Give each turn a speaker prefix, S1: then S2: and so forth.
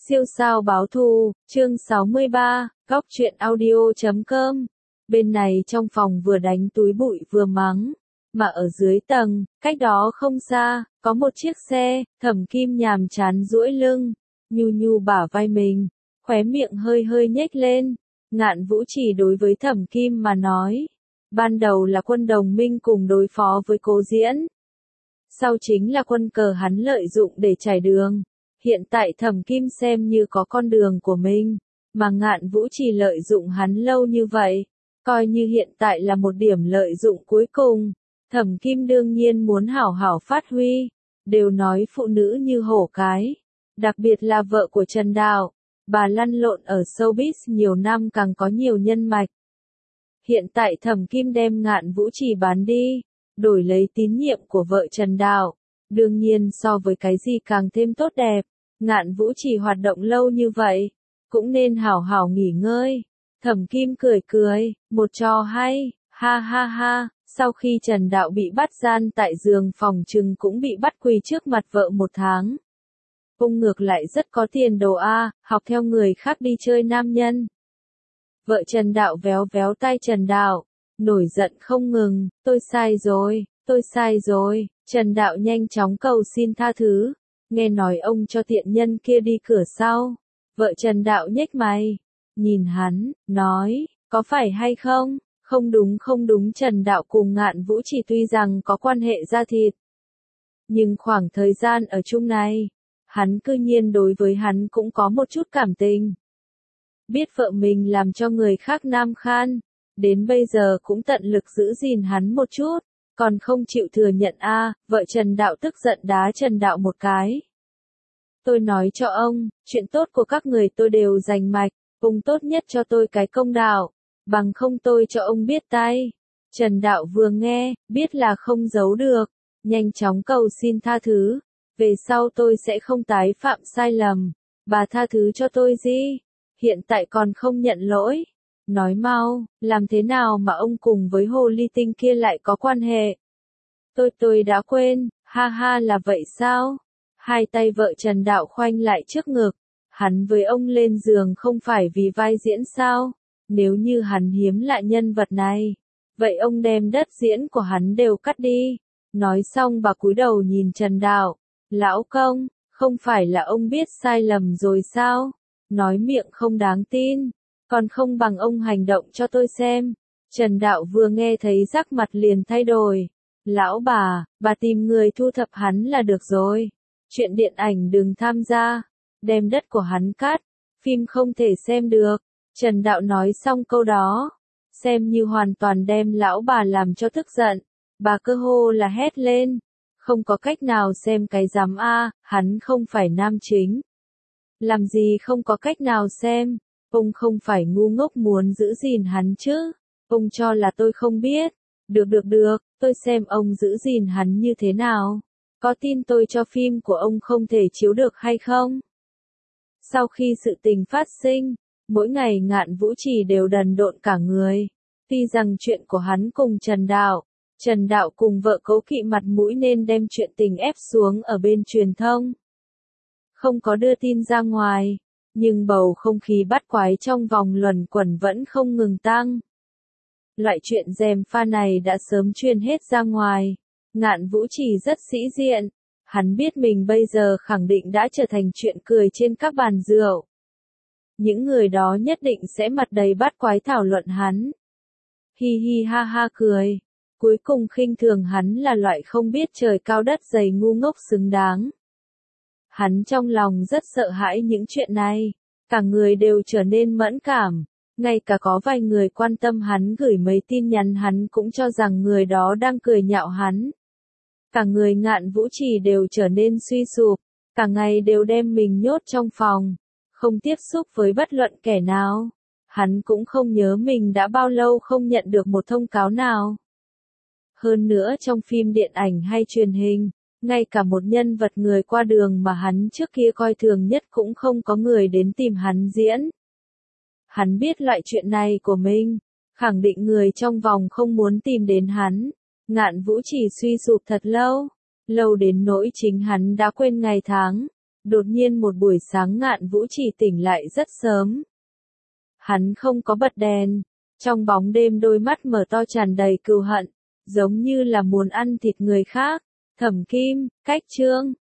S1: Siêu sao báo thù, chương 63, góc truyện audio.com. Bên này trong phòng vừa đánh túi bụi vừa mắng, mà ở dưới tầng, cách đó không xa, có một chiếc xe, Thẩm Kim nhàm chán duỗi lưng, nhu nhu bả vai mình, khóe miệng hơi hơi nhếch lên. Ngạn Vũ Trì đối với Thẩm Kim mà nói, ban đầu là quân đồng minh cùng đối phó với Cố Diễn. Sau chính là quân cờ hắn lợi dụng để trải đường. Hiện tại Thẩm Kim xem như có con đường của mình, mà Ngạn Vũ Trì lợi dụng hắn lâu như vậy, coi như hiện tại là một điểm lợi dụng cuối cùng. Thẩm Kim đương nhiên muốn hảo hảo phát huy, đều nói phụ nữ như hổ cái, đặc biệt là vợ của Trần Đạo, bà lăn lộn ở showbiz nhiều năm càng có nhiều nhân mạch. Hiện tại Thẩm Kim đem Ngạn Vũ Trì bán đi, đổi lấy tín nhiệm của vợ Trần Đạo. Đương nhiên so với cái gì càng thêm tốt đẹp, Ngạn Vũ Trì hoạt động lâu như vậy, cũng nên hảo hảo nghỉ ngơi. Thẩm Kim cười cười, một trò hay, ha ha ha, sau khi Trần Đạo bị bắt gian tại giường phòng trừng cũng bị bắt quỳ trước mặt vợ 1 tháng. Ông ngược lại rất có tiền đồ a, học theo người khác đi chơi nam nhân. Vợ Trần Đạo véo véo tay Trần Đạo, nổi giận không ngừng, tôi sai rồi. Trần Đạo nhanh chóng cầu xin tha thứ, nghe nói ông cho tiện nhân kia đi cửa sau. Vợ Trần Đạo nhếch mày, nhìn hắn, nói, có phải hay không? Không đúng, Trần Đạo cùng Ngạn Vũ Trì tuy rằng có quan hệ da thịt, nhưng khoảng thời gian ở chung này, hắn cư nhiên đối với hắn cũng có một chút cảm tình. Biết vợ mình làm cho người khác nam khan, đến bây giờ cũng tận lực giữ gìn hắn một chút. Còn không chịu thừa nhận a, vợ Trần Đạo tức giận đá Trần Đạo một cái. Tôi nói cho ông, chuyện tốt của các người tôi đều giành mạch, ông tốt nhất cho tôi cái công đạo, bằng không tôi cho ông biết tay. Trần Đạo vừa nghe, biết là không giấu được, nhanh chóng cầu xin tha thứ, về sau tôi sẽ không tái phạm sai lầm, bà tha thứ cho tôi gì, hiện tại còn không nhận lỗi. Nói mau, làm thế nào mà ông cùng với hồ ly tinh kia lại có quan hệ? Tôi đã quên, ha ha là vậy sao? Hai tay vợ Trần Đạo khoanh lại trước ngực, hắn với ông lên giường không phải vì vai diễn sao? Nếu như hắn hiếm lạ nhân vật này, vậy ông đem đất diễn của hắn đều cắt đi. Nói xong bà cúi đầu nhìn Trần Đạo, lão công, không phải là ông biết sai lầm rồi sao? Nói miệng không đáng tin. Còn không bằng ông hành động cho tôi xem. Trần Đạo vừa nghe thấy sắc mặt liền thay đổi. Lão bà tìm người thu thập hắn là được rồi. Chuyện điện ảnh đừng tham gia. Đem đất của hắn cắt. Phim không thể xem được. Trần Đạo nói xong câu đó, xem như hoàn toàn đem lão bà làm cho tức giận. Bà cơ hồ là hét lên. Không có cách nào xem cái dám a, hắn không phải nam chính. Làm gì không có cách nào xem. Ông không phải ngu ngốc muốn giữ gìn hắn chứ, ông cho là tôi không biết. Được, tôi xem ông giữ gìn hắn như thế nào. Có tin tôi cho phim của ông không thể chiếu được hay không? Sau khi sự tình phát sinh, mỗi ngày Ngạn Vũ Trì đều đần độn cả người. Tuy rằng chuyện của hắn cùng Trần Đạo cùng vợ cố kỵ mặt mũi nên đem chuyện tình ép xuống ở bên truyền thông. Không có đưa tin ra ngoài. Nhưng bầu không khí bắt quái trong vòng luẩn quẩn vẫn không ngừng tăng. Loại chuyện gièm pha này đã sớm truyền hết ra ngoài. Ngạn Vũ Trì rất sĩ diện. Hắn biết mình bây giờ khẳng định đã trở thành chuyện cười trên các bàn rượu. Những người đó nhất định sẽ mặt đầy bắt quái thảo luận hắn. Hi hi ha ha cười. Cuối cùng khinh thường hắn là loại không biết trời cao đất dày ngu ngốc xứng đáng. Hắn trong lòng rất sợ hãi những chuyện này, cả người đều trở nên mẫn cảm, ngay cả có vài người quan tâm hắn gửi mấy tin nhắn hắn cũng cho rằng người đó đang cười nhạo hắn. Cả người Ngạn Vũ Trì đều trở nên suy sụp, cả ngày đều đem mình nhốt trong phòng, không tiếp xúc với bất luận kẻ nào. Hắn cũng không nhớ mình đã bao lâu không nhận được một thông cáo nào. Hơn nữa trong phim điện ảnh hay truyền hình, ngay cả một nhân vật người qua đường mà hắn trước kia coi thường nhất cũng không có người đến tìm hắn diễn. Hắn biết loại chuyện này của mình, khẳng định người trong vòng không muốn tìm đến hắn. Ngạn Vũ Trì suy sụp thật lâu đến nỗi chính hắn đã quên ngày tháng. Đột nhiên một buổi sáng Ngạn Vũ Chỉ tỉnh lại rất sớm. Hắn không có bật đèn, trong bóng đêm đôi mắt mở to tràn đầy cừu hận, giống như là muốn ăn thịt người khác. Thẩm Kim, Cách Chương